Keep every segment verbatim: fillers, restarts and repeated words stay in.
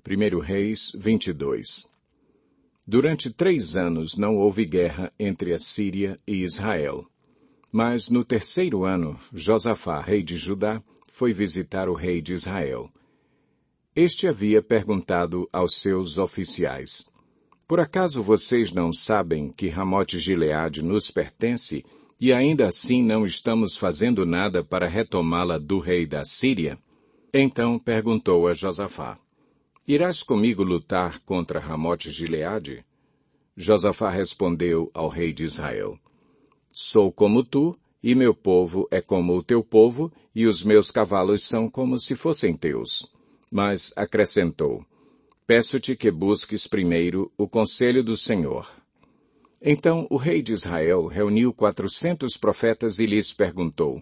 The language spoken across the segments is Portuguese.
primeiro Reis vinte e dois. Durante três anos não houve guerra entre a Síria e Israel. Mas no terceiro ano, Josafá, rei de Judá, foi visitar o rei de Israel. Este havia perguntado aos seus oficiais: Por acaso vocês não sabem que Ramote-Gileade nos pertence e ainda assim não estamos fazendo nada para retomá-la do rei da Síria? Então perguntou a Josafá: Irás comigo lutar contra Ramote-Gileade? Josafá respondeu ao rei de Israel: Sou como tu, e meu povo é como o teu povo, e os meus cavalos são como se fossem teus. Mas acrescentou: Peço-te que busques primeiro o conselho do Senhor. Então o rei de Israel reuniu quatrocentos profetas e lhes perguntou: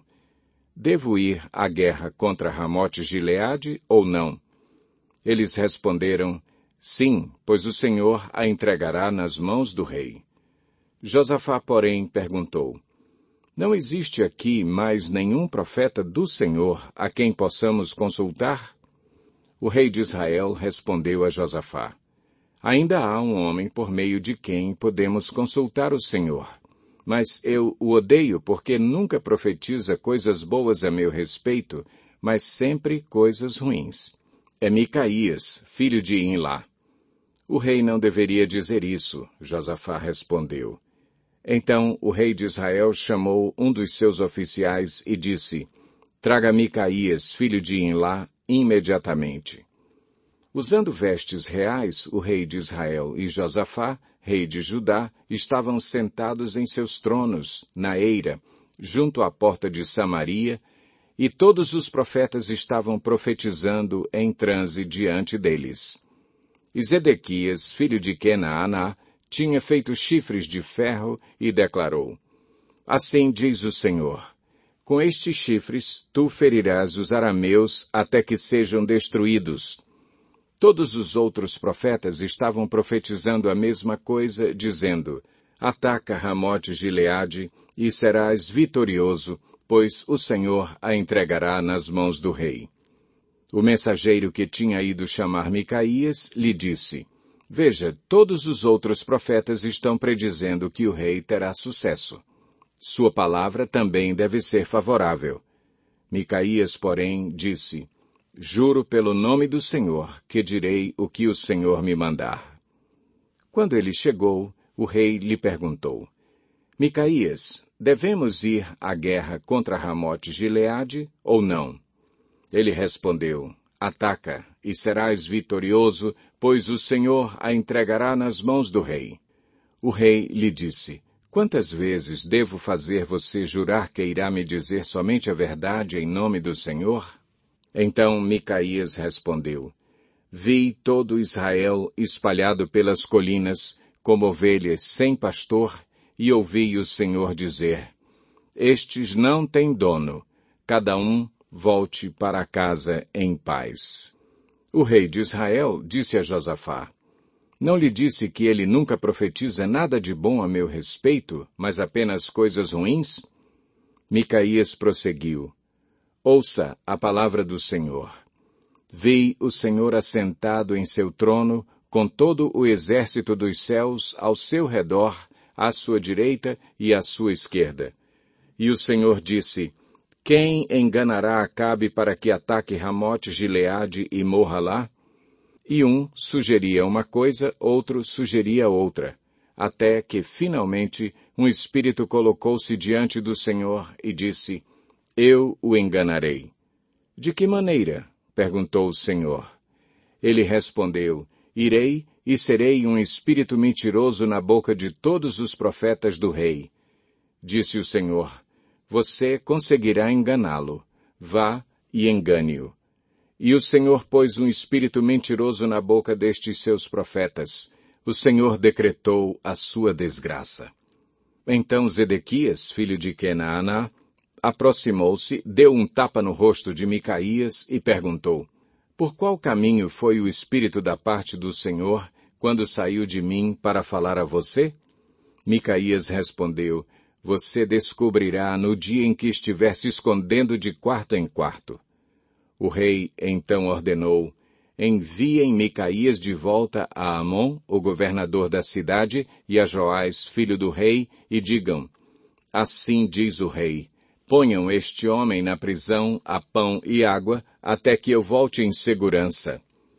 Devo ir à guerra contra Ramote-Gileade ou não? Eles responderam: Sim, pois o Senhor a entregará nas mãos do rei. Josafá, porém, perguntou: Não existe aqui mais nenhum profeta do Senhor a quem possamos consultar? O rei de Israel respondeu a Josafá: Ainda há um homem por meio de quem podemos consultar o Senhor. Mas eu o odeio porque nunca profetiza coisas boas a meu respeito, mas sempre coisas ruins. É Micaías, filho de Imlá. O rei não deveria dizer isso, Josafá respondeu. Então o rei de Israel chamou um dos seus oficiais e disse: Traga Micaías, filho de Imlá, imediatamente. Usando vestes reais, o rei de Israel e Josafá, rei de Judá, estavam sentados em seus tronos, na eira, junto à porta de Samaria, e todos os profetas estavam profetizando em transe diante deles. E Zedequias, filho de Kenaaná, tinha feito chifres de ferro e declarou: Assim diz o Senhor: Com estes chifres tu ferirás os arameus até que sejam destruídos. Todos os outros profetas estavam profetizando a mesma coisa, dizendo: Ataca Ramote-Gileade e serás vitorioso, pois o Senhor a entregará nas mãos do rei. O mensageiro que tinha ido chamar Micaías lhe disse: Veja, todos os outros profetas estão predizendo que o rei terá sucesso. Sua palavra também deve ser favorável. Micaías, porém, disse: Juro pelo nome do Senhor que direi o que o Senhor me mandar. Quando ele chegou, o rei lhe perguntou: Micaías, devemos ir à guerra contra Ramote-Gileade ou não? Ele respondeu: Ataca, e serás vitorioso, pois o Senhor a entregará nas mãos do rei. O rei lhe disse: Quantas vezes devo fazer você jurar que irá me dizer somente a verdade em nome do Senhor? Então Micaías respondeu: Vi todo Israel espalhado pelas colinas, como ovelhas sem pastor, e ouvi o Senhor dizer: Estes não têm dono, cada um volte para casa em paz. O rei de Israel disse a Josafá: Não lhe disse que ele nunca profetiza nada de bom a meu respeito, mas apenas coisas ruins? Micaías prosseguiu: Ouça a palavra do Senhor. Vi o Senhor assentado em seu trono, com todo o exército dos céus ao seu redor, à sua direita e à sua esquerda. E o Senhor disse: Quem enganará Acabe para que ataque Ramote-Gileade e morra lá? E um sugeria uma coisa, outro sugeria outra, até que, finalmente, um espírito colocou-se diante do Senhor e disse: Eu o enganarei. De que maneira? Perguntou o Senhor. Ele respondeu: Irei e serei um espírito mentiroso na boca de todos os profetas do rei. Disse o Senhor: Você conseguirá enganá-lo. Vá e engane-o. E o Senhor pôs um espírito mentiroso na boca destes seus profetas. O Senhor decretou a sua desgraça. Então Zedequias, filho de Kenaaná, aproximou-se, deu um tapa no rosto de Micaías e perguntou: Por qual caminho foi o Espírito da parte do Senhor quando saiu de mim para falar a você? Micaías respondeu: Você descobrirá no dia em que estiver se escondendo de quarto em quarto. O rei então ordenou: enviem Micaías de volta a Amon, o governador da cidade, e a Joás, filho do rei, e digam, assim diz o rei, ponham este homem na prisão a pão e água, até que eu volte em segurança.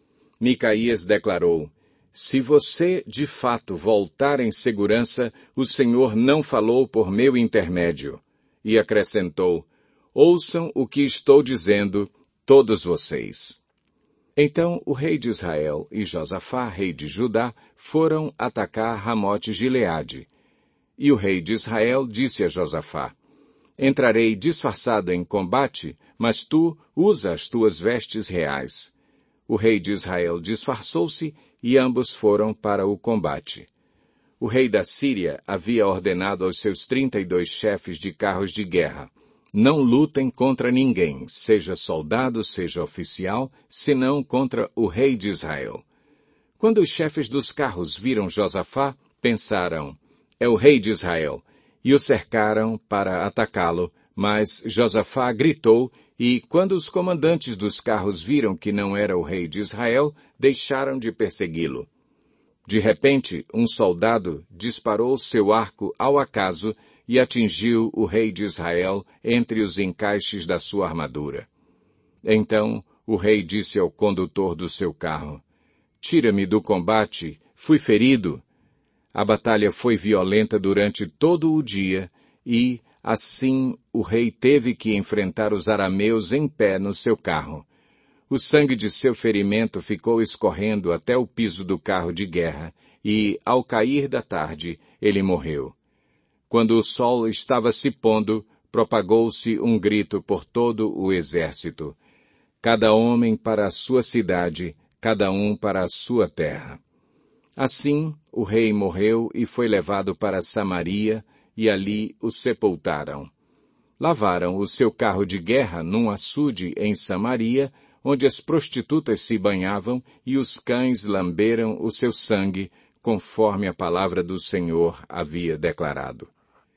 Micaías declarou, se você de fato voltar em segurança, o Senhor não falou por meu intermédio. E acrescentou, ouçam o que estou dizendo, todos vocês. Então o rei de Israel e Josafá, rei de Judá, foram atacar Ramote-Gileade. E o rei de Israel disse a Josafá, entrarei disfarçado em combate, mas tu usa as tuas vestes reais. O rei de Israel disfarçou-se e ambos foram para o combate. O rei da Síria havia ordenado aos seus trinta e dois chefes de carros de guerra, não lutem contra ninguém, seja soldado, seja oficial, senão contra o rei de Israel. Quando os chefes dos carros viram Josafá, pensaram, é o rei de Israel, e o cercaram para atacá-lo, mas Josafá gritou, e quando os comandantes dos carros viram que não era o rei de Israel, deixaram de persegui-lo. De repente, um soldado disparou seu arco ao acaso e atingiu o rei de Israel entre os encaixes da sua armadura. Então, o rei disse ao condutor do seu carro, tira-me do combate, fui ferido. A batalha foi violenta durante todo o dia e, assim, o rei teve que enfrentar os arameus em pé no seu carro. O sangue de seu ferimento ficou escorrendo até o piso do carro de guerra e, ao cair da tarde, ele morreu. Quando o sol estava se pondo, propagou-se um grito por todo o exército. Cada homem para a sua cidade, cada um para a sua terra. Assim, o rei morreu e foi levado para Samaria, e ali o sepultaram. Lavaram o seu carro de guerra num açude em Samaria, onde as prostitutas se banhavam e os cães lamberam o seu sangue, conforme a palavra do Senhor havia declarado.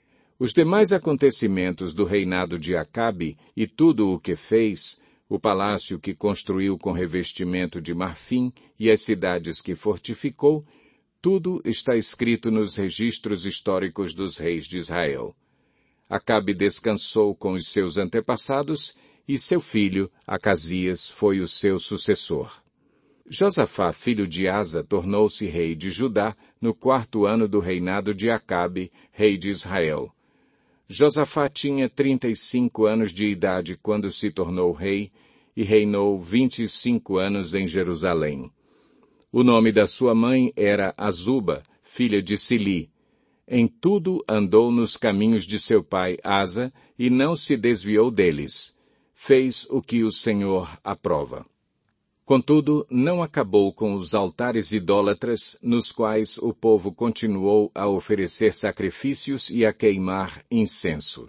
Os demais acontecimentos do reinado de Acabe e tudo o que fez, o palácio que construiu com revestimento de marfim e as cidades que fortificou, tudo está escrito nos registros históricos dos reis de Israel. Acabe descansou com os seus antepassados e seu filho, Acasias, foi o seu sucessor. Josafá, filho de Asa, tornou-se rei de Judá no quarto ano do reinado de Acabe, rei de Israel. Josafá tinha trinta e cinco anos de idade quando se tornou rei e reinou vinte e cinco anos em Jerusalém. O nome da sua mãe era Azuba, filha de Sili. Em tudo andou nos caminhos de seu pai Asa e não se desviou deles. Fez o que o Senhor aprova. Contudo, não acabou com os altares idólatras, nos quais o povo continuou a oferecer sacrifícios e a queimar incenso.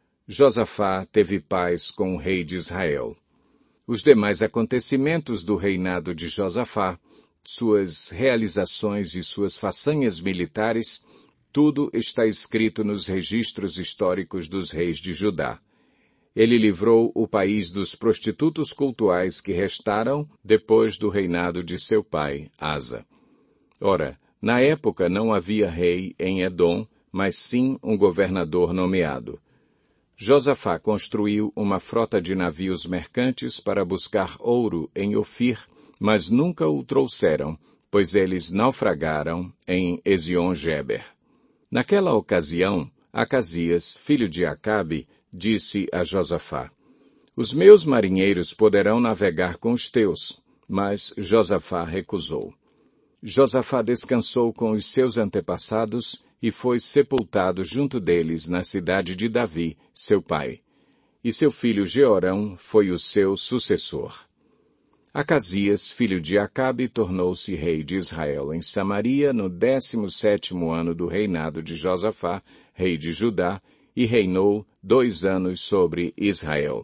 Josafá teve paz com o rei de Israel. Os demais acontecimentos do reinado de Josafá, suas realizações e suas façanhas militares, tudo está escrito nos registros históricos dos reis de Judá. Ele livrou o país dos prostitutos cultuais que restaram depois do reinado de seu pai, Asa. Ora, na época não havia rei em Edom, mas sim um governador nomeado. Josafá construiu uma frota de navios mercantes para buscar ouro em Ofir, mas nunca o trouxeram, pois eles naufragaram em Ezion-Geber. Naquela ocasião, Acasias, filho de Acabe, disse a Josafá, os meus marinheiros poderão navegar com os teus, mas Josafá recusou. Josafá descansou com os seus antepassados e foi sepultado junto deles na cidade de Davi, seu pai. E seu filho Jeorão foi o seu sucessor. Acasias, filho de Acabe, tornou-se rei de Israel em Samaria no décimo sétimo ano do reinado de Josafá, rei de Judá, e reinou dois anos sobre Israel.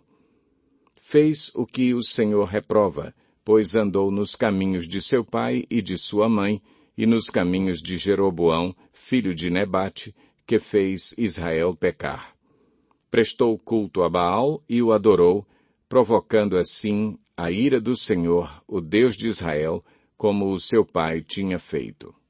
Fez o que o Senhor reprova, pois andou nos caminhos de seu pai e de sua mãe, e nos caminhos de Jeroboão, filho de Nebate, que fez Israel pecar. Prestou culto a Baal e o adorou, provocando assim a ira do Senhor, o Deus de Israel, como o seu pai tinha feito.